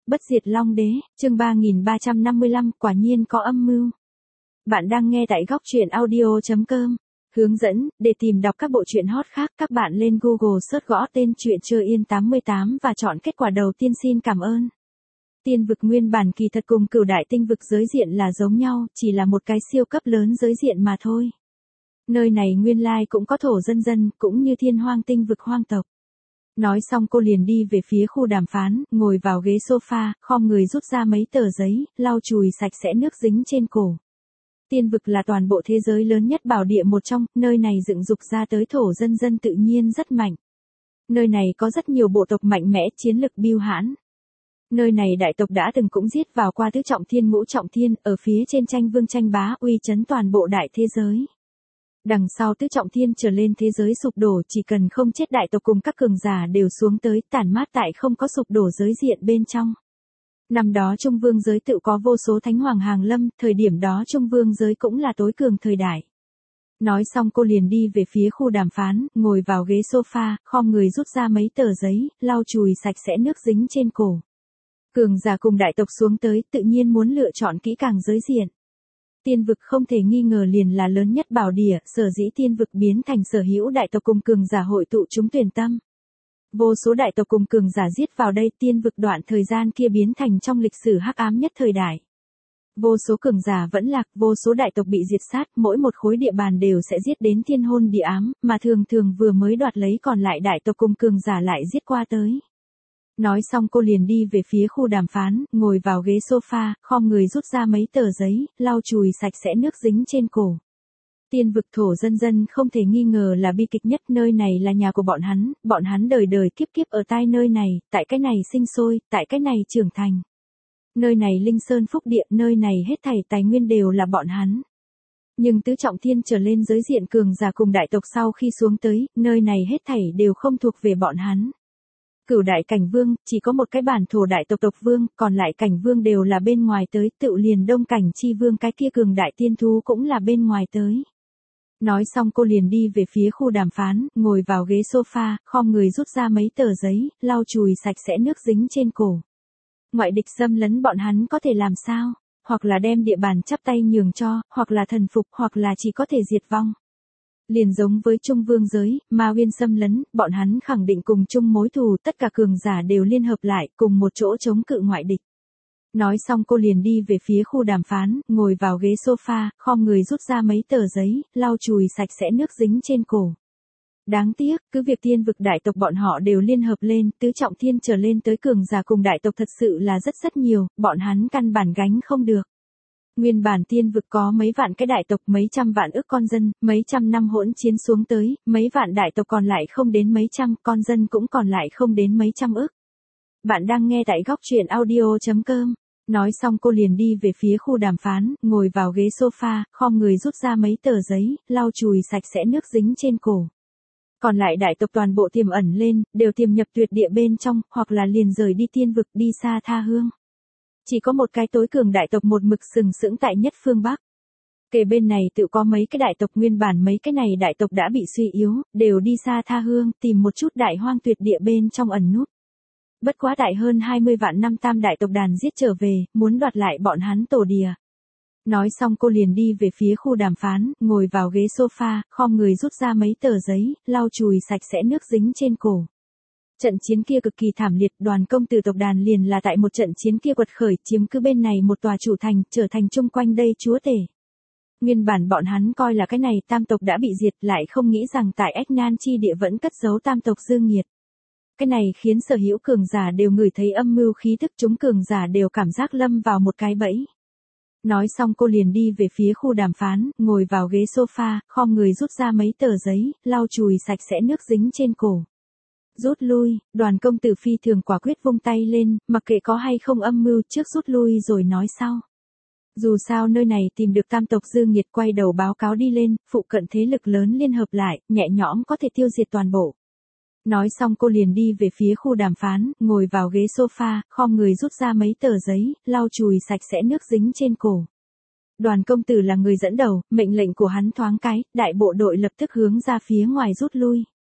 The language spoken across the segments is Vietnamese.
Bất diệt Long Đế, chương 3355, quả nhiên có âm mưu. Bạn đang nghe tại góc truyện audio.com. Hướng dẫn, để tìm đọc các bộ truyện hot khác, các bạn lên Google search gõ tên truyện Chưa Yên 88 và chọn kết quả đầu tiên. Xin cảm ơn. Tiên vực nguyên bản kỳ thật cùng Cửu Đại Tinh vực giới diện là giống nhau, chỉ là một cái siêu cấp lớn giới diện mà thôi. Nơi này nguyên lai cũng có thổ dân, cũng như Thiên Hoang Tinh vực hoang tộc. Nói xong cô liền đi về phía khu đàm phán, ngồi vào ghế sofa, khom người rút ra mấy tờ giấy, lau chùi sạch sẽ nước dính trên cổ. Tiên vực là toàn bộ thế giới lớn nhất bảo địa một trong, nơi này dựng dục ra tới thổ dân tự nhiên rất mạnh. Nơi này có rất nhiều bộ tộc mạnh mẽ, chiến lực bưu hãn. Nơi này đại tộc đã từng cũng giết vào qua tứ trọng thiên ngũ trọng thiên, ở phía trên tranh vương tranh bá uy chấn toàn bộ đại thế giới. Đằng sau tứ trọng thiên trở lên thế giới sụp đổ, chỉ cần không chết đại tộc cùng các cường giả đều xuống tới, tản mát tại không có sụp đổ giới diện bên trong. Năm đó Trung Vương giới tự có vô số thánh hoàng hàng lâm, thời điểm đó Trung Vương giới cũng là tối cường thời đại. Nói xong cô liền đi về phía khu đàm phán, ngồi vào ghế sofa, khom người rút ra mấy tờ giấy, lau chùi sạch sẽ nước dính trên cổ. Cường giả cùng đại tộc xuống tới, tự nhiên muốn lựa chọn kỹ càng giới diện. Tiên vực không thể nghi ngờ liền là lớn nhất bảo địa, sở dĩ tiên vực biến thành sở hữu đại tộc cùng cường giả hội tụ chúng tuyển tâm. Vô số đại tộc cùng cường giả giết vào đây, tiên vực đoạn thời gian kia biến thành trong lịch sử hắc ám nhất thời đại. Vô số cường giả vẫn lạc, vô số đại tộc bị diệt sát, mỗi một khối địa bàn đều sẽ giết đến thiên hôn địa ám, mà thường vừa mới đoạt lấy còn lại đại tộc cùng cường giả lại giết qua tới. Nói xong cô liền đi về phía khu đàm phán, ngồi vào ghế sofa, khom người rút ra mấy tờ giấy, lau chùi sạch sẽ nước dính trên cổ. Tiên vực thổ dân không thể nghi ngờ là bi kịch nhất, nơi này là nhà của bọn hắn đời đời kiếp kiếp ở tại nơi này, tại cái này sinh sôi, tại cái này trưởng thành. Nơi này linh sơn phúc địa, nơi này hết thảy tài nguyên đều là bọn hắn. Nhưng tứ trọng thiên trở lên giới diện cường giả cùng đại tộc sau khi xuống tới, nơi này hết thảy đều không thuộc về bọn hắn. Cửu đại cảnh vương, chỉ có một cái bản thổ đại tộc vương, còn lại cảnh vương đều là bên ngoài tới, tự liền đông cảnh chi vương cái kia cường đại tiên thú cũng là bên ngoài tới. Nói xong cô liền đi về phía khu đàm phán, ngồi vào ghế sofa, khom người rút ra mấy tờ giấy, lau chùi sạch sẽ nước dính trên cổ. Ngoại địch xâm lấn bọn hắn có thể làm sao? Hoặc là đem địa bàn chắp tay nhường cho, hoặc là thần phục, hoặc là chỉ có thể diệt vong. Liền giống với Trung Vương giới, Ma Uyên xâm lấn, bọn hắn khẳng định cùng chung mối thù, tất cả cường giả đều liên hợp lại, cùng một chỗ chống cự ngoại địch. Nói xong cô liền đi về phía khu đàm phán, ngồi vào ghế sofa, khom người rút ra mấy tờ giấy, lau chùi sạch sẽ nước dính trên cổ. Đáng tiếc, cứ việc tiên vực đại tộc bọn họ đều liên hợp lên, tứ trọng thiên trở lên tới cường giả cùng đại tộc thật sự là rất nhiều, bọn hắn căn bản gánh không được. Nguyên bản tiên vực có mấy vạn cái đại tộc, mấy trăm vạn ức con dân, mấy trăm năm hỗn chiến xuống tới, mấy vạn đại tộc còn lại không đến mấy trăm, con dân cũng còn lại không đến mấy trăm ức. Bạn đang nghe tại góc truyện audio.com. Nói xong cô liền đi về phía khu đàm phán, ngồi vào ghế sofa, khom người rút ra mấy tờ giấy, lau chùi sạch sẽ nước dính trên cổ. Còn lại đại tộc toàn bộ tiềm ẩn lên, đều tiềm nhập tuyệt địa bên trong, hoặc là liền rời đi tiên vực đi xa tha hương. Chỉ có một cái tối cường đại tộc một mực sừng sững tại nhất phương Bắc. Kề bên này tự có mấy cái đại tộc, nguyên bản mấy cái này đại tộc đã bị suy yếu, đều đi xa tha hương, tìm một chút đại hoang tuyệt địa bên trong ẩn núp. Bất quá đại hơn 20 vạn năm tam đại tộc đàn giết trở về, muốn đoạt lại bọn hắn tổ địa. Nói xong cô liền đi về phía khu đàm phán, ngồi vào ghế sofa, khom người rút ra mấy tờ giấy, lau chùi sạch sẽ nước dính trên cổ. Trận chiến kia cực kỳ thảm liệt, đoàn công tử tộc đàn liền là tại một trận chiến kia quật khởi, chiếm cứ bên này một tòa chủ thành, trở thành chung quanh đây chúa tể. Nguyên bản bọn hắn coi là cái này tam tộc đã bị diệt, lại không nghĩ rằng tại Ách Nan chi địa vẫn cất giấu tam tộc dương nghiệt. Cái này khiến sở hữu cường giả đều ngửi thấy âm mưu khí thức, chúng cường giả đều cảm giác lâm vào một cái bẫy. Nói xong cô liền đi về phía khu đàm phán, ngồi vào ghế sofa, khom người rút ra mấy tờ giấy, lau chùi sạch sẽ nước dính trên cổ. Rút lui, đoàn công tử phi thường quả quyết vung tay lên, mặc kệ có hay không âm mưu, trước rút lui rồi nói sau. Dù sao nơi này tìm được tam tộc dư nghiệt, quay đầu báo cáo đi lên, phụ cận thế lực lớn liên hợp lại, nhẹ nhõm có thể tiêu diệt toàn bộ. Nói xong cô liền đi về phía khu đàm phán, ngồi vào ghế sofa, khom người rút ra mấy tờ giấy, lau chùi sạch sẽ nước dính trên cổ. Đoàn công tử là người dẫn đầu, mệnh lệnh của hắn thoáng cái, đại bộ đội lập tức hướng ra phía ngoài rút lui.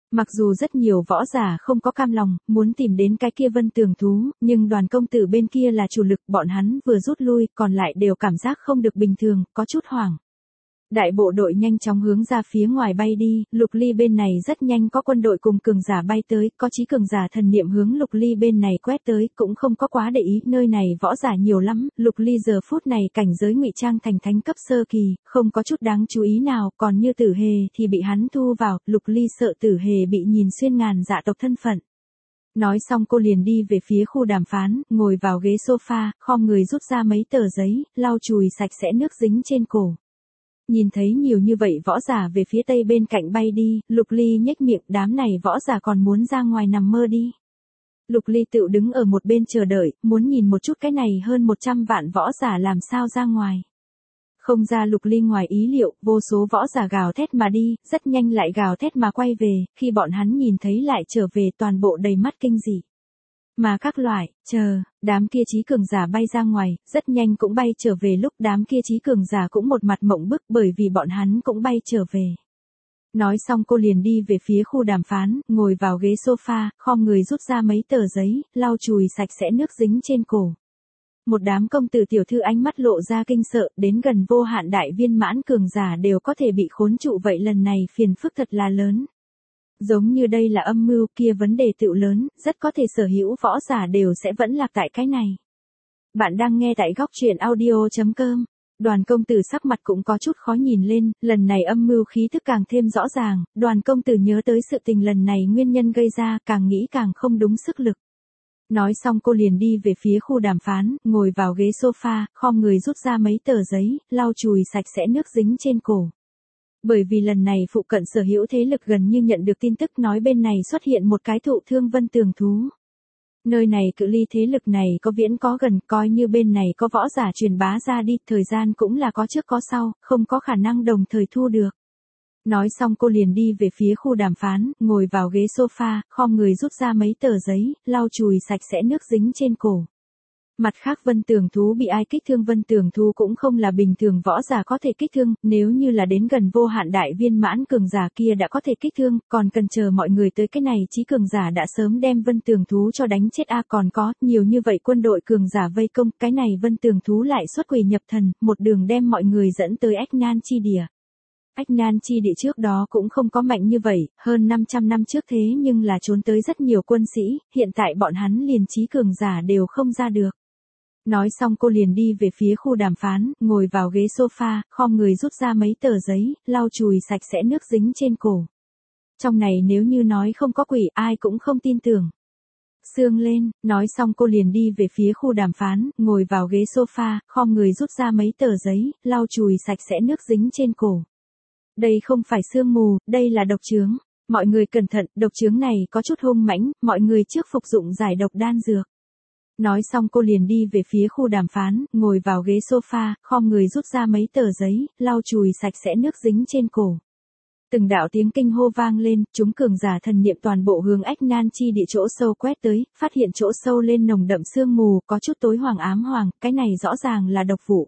Mặc dù rất nhiều võ giả không có cam lòng, muốn tìm đến cái kia Vân Tường thú, nhưng Đoàn công tử bên kia là chủ lực, bọn hắn vừa rút lui, còn lại đều cảm giác không được bình thường, có chút hoảng. Đại bộ đội nhanh chóng hướng ra phía ngoài bay đi, Lục Ly bên này rất nhanh có quân đội cùng cường giả bay tới, có chí cường giả thần niệm hướng Lục Ly bên này quét tới, cũng không có quá để ý, nơi này võ giả nhiều lắm, Lục Ly giờ phút này cảnh giới ngụy trang thành thánh cấp sơ kỳ, không có chút đáng chú ý nào, còn như Tử Hề thì bị hắn thu vào, Lục Ly sợ Tử Hề bị nhìn xuyên ngàn dạ tộc thân phận. Nói xong cô liền đi về phía khu đàm phán, ngồi vào ghế sofa, khom người rút ra mấy tờ giấy, lau chùi sạch sẽ nước dính trên cổ. Nhìn thấy nhiều như vậy võ giả về phía tây bên cạnh bay đi, Lục Ly nhếch miệng, đám này võ giả còn muốn ra ngoài nằm mơ đi. Lục Ly tự đứng ở một bên chờ đợi, muốn nhìn một chút cái này hơn 100 vạn võ giả làm sao ra ngoài. Không ra Lục Ly ngoài ý liệu, vô số võ giả gào thét mà đi, rất nhanh lại gào thét mà quay về, khi bọn hắn nhìn thấy lại trở về toàn bộ đầy mắt kinh dị. Mà các loại, đám kia chí cường giả bay ra ngoài, rất nhanh cũng bay trở về lúc đám kia chí cường giả cũng một mặt mộng bức bởi vì bọn hắn cũng bay trở về. Nói xong cô liền đi về phía khu đàm phán, ngồi vào ghế sofa, khom người rút ra mấy tờ giấy, lau chùi sạch sẽ nước dính trên cổ. Một đám công tử tiểu thư ánh mắt lộ ra kinh sợ, đến gần vô hạn đại viên mãn cường giả đều có thể bị khốn trụ vậy lần này phiền phức thật là lớn. Giống như đây là âm mưu kia vấn đề tựu lớn, rất có thể sở hữu võ giả đều sẽ vẫn lạc tại cái này. Bạn đang nghe tại góc truyện audio.com. Đoàn công tử sắc mặt cũng có chút khó nhìn lên, lần này âm mưu khí thức càng thêm rõ ràng, đoàn công tử nhớ tới sự tình lần này nguyên nhân gây ra, càng nghĩ càng không đúng sức lực. Nói xong cô liền đi về phía khu đàm phán, ngồi vào ghế sofa, khom người rút ra mấy tờ giấy, lau chùi sạch sẽ nước dính trên cổ. Bởi vì lần này phụ cận sở hữu thế lực gần như nhận được tin tức nói bên này xuất hiện một cái thụ thương Vân Tường thú. Nơi này cự ly thế lực này có viễn có gần, coi như bên này có võ giả truyền bá ra đi, thời gian cũng là có trước có sau, không có khả năng đồng thời thu được. Nói xong cô liền đi về phía khu đàm phán, ngồi vào ghế sofa, khom người rút ra mấy tờ giấy, lau chùi sạch sẽ nước dính trên cổ. Mặt khác Vân Tường thú bị ai kích thương, Vân Tường thú cũng không là bình thường võ giả có thể kích thương, nếu như là đến gần vô hạn đại viên mãn cường giả kia đã có thể kích thương, còn cần chờ mọi người tới cái này chí cường giả đã sớm đem Vân Tường thú cho đánh chết còn có, nhiều như vậy quân đội cường giả vây công, cái này Vân Tường thú lại xuất quỷ nhập thần, một đường đem mọi người dẫn tới Ách Nan chi địa. Ách Nan chi địa trước đó cũng không có mạnh như vậy, hơn 500 năm trước thế nhưng là trốn tới rất nhiều quân sĩ, hiện tại bọn hắn liền chí cường giả đều không ra được. Nói xong cô liền đi về phía khu đàm phán, ngồi vào ghế sofa, khom người rút ra mấy tờ giấy, lau chùi sạch sẽ nước dính trên cổ. Trong này nếu như nói không có quỷ ai cũng không tin tưởng. Sương lên, nói xong cô liền đi về phía khu đàm phán, ngồi vào ghế sofa, khom người rút ra mấy tờ giấy, lau chùi sạch sẽ nước dính trên cổ. Đây không phải sương mù, đây là độc chướng. Mọi người cẩn thận, độc chướng này có chút hung mãnh, mọi người trước phục dụng giải độc đan dược. Nói xong cô liền đi về phía khu đàm phán, ngồi vào ghế sofa, khom người rút ra mấy tờ giấy, lau chùi sạch sẽ nước dính trên cổ. Từng đạo tiếng kinh hô vang lên, chúng cường giả thần niệm toàn bộ hướng Ách Nan chi địa chỗ sâu quét tới, phát hiện chỗ sâu lên nồng đậm sương mù, có chút tối hoàng ám hoàng, cái này rõ ràng là độc vụ.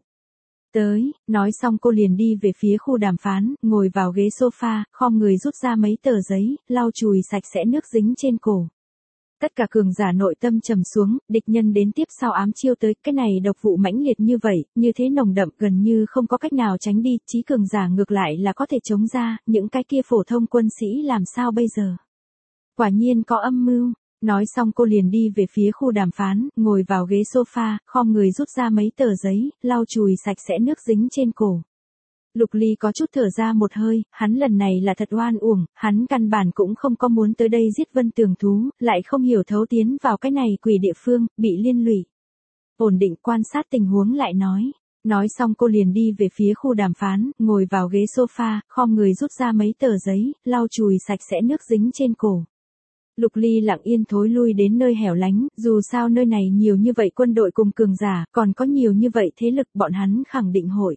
Tới, nói xong cô liền đi về phía khu đàm phán, ngồi vào ghế sofa, khom người rút ra mấy tờ giấy, lau chùi sạch sẽ nước dính trên cổ. Tất cả cường giả nội tâm trầm xuống, địch nhân đến tiếp sau ám chiêu tới, cái này độc vụ mãnh liệt như vậy, như thế nồng đậm gần như không có cách nào tránh đi, chí cường giả ngược lại là có thể chống ra, những cái kia phổ thông quân sĩ làm sao bây giờ? Quả nhiên có âm mưu. Nói xong cô liền đi về phía khu đàm phán, ngồi vào ghế sofa, khom người rút ra mấy tờ giấy, lau chùi sạch sẽ nước dính trên cổ. Lục Ly có chút thở ra một hơi, hắn lần này là thật oan uổng, hắn căn bản cũng không có muốn tới đây giết Vân Tường thú, lại không hiểu thấu tiến vào cái này quỷ địa phương, bị liên lụy. Ổn định quan sát tình huống lại nói. Nói xong cô liền đi về phía khu đàm phán, ngồi vào ghế sofa, khom người rút ra mấy tờ giấy, lau chùi sạch sẽ nước dính trên cổ. Lục Ly lặng yên thối lui đến nơi hẻo lánh, dù sao nơi này nhiều như vậy quân đội cùng cường giả, còn có nhiều như vậy thế lực bọn hắn khẳng định hội.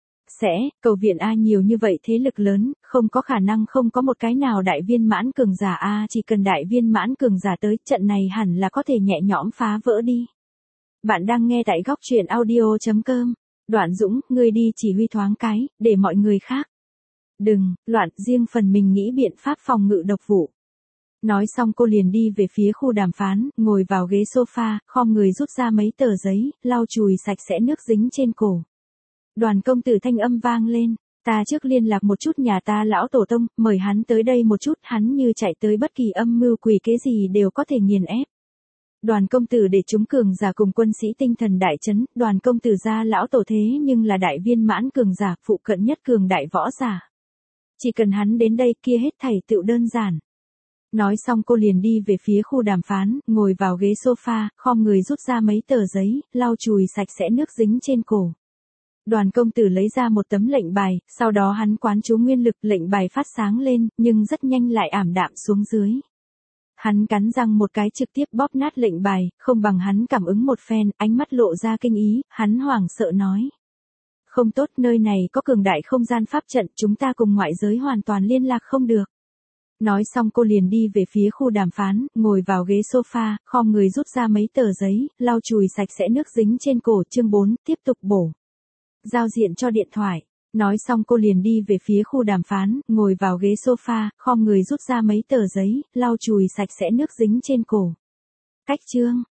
Cầu viện A nhiều như vậy thế lực lớn, không có khả năng không có một cái nào đại viên mãn cường giả A chỉ cần đại viên mãn cường giả tới trận này hẳn là có thể nhẹ nhõm phá vỡ đi. Bạn đang nghe tại góc truyện audio.com. Đoạn Dũng, ngươi đi chỉ huy thoáng cái, để mọi người khác. Đừng, loạn, riêng phần mình nghĩ biện pháp phòng ngự độc vụ. Nói xong cô liền đi về phía khu đàm phán, ngồi vào ghế sofa, khom người rút ra mấy tờ giấy, lau chùi sạch sẽ nước dính trên cổ. Đoàn công tử thanh âm vang lên, ta trước liên lạc một chút nhà ta lão tổ tông, mời hắn tới đây một chút, hắn như chạy tới bất kỳ âm mưu quỷ kế gì đều có thể nghiền ép. Đoàn công tử để chúng cường giả cùng quân sĩ tinh thần đại chấn, đoàn công tử gia lão tổ thế nhưng là đại viên mãn cường giả, phụ cận nhất cường đại võ giả. Chỉ cần hắn đến đây kia hết thảy tựu đơn giản. Nói xong cô liền đi về phía khu đàm phán, ngồi vào ghế sofa, khom người rút ra mấy tờ giấy, lau chùi sạch sẽ nước dính trên cổ. Đoàn công tử lấy ra một tấm lệnh bài, sau đó hắn quán chú nguyên lực, lệnh bài phát sáng lên, nhưng rất nhanh lại ảm đạm xuống dưới. Hắn cắn răng một cái trực tiếp bóp nát lệnh bài, không bằng hắn cảm ứng một phen, ánh mắt lộ ra kinh ý, hắn hoảng sợ nói. Không tốt, nơi này có cường đại không gian pháp trận, chúng ta cùng ngoại giới hoàn toàn liên lạc không được. Nói xong cô liền đi về phía khu đàm phán, ngồi vào ghế sofa, khom người rút ra mấy tờ giấy, lau chùi sạch sẽ nước dính trên cổ. Chương 4, tiếp tục bổ. Giao diện cho điện thoại. Nói xong cô liền đi về phía khu đàm phán, ngồi vào ghế sofa, khom người rút ra mấy tờ giấy, lau chùi sạch sẽ nước dính trên cổ. Cách chương.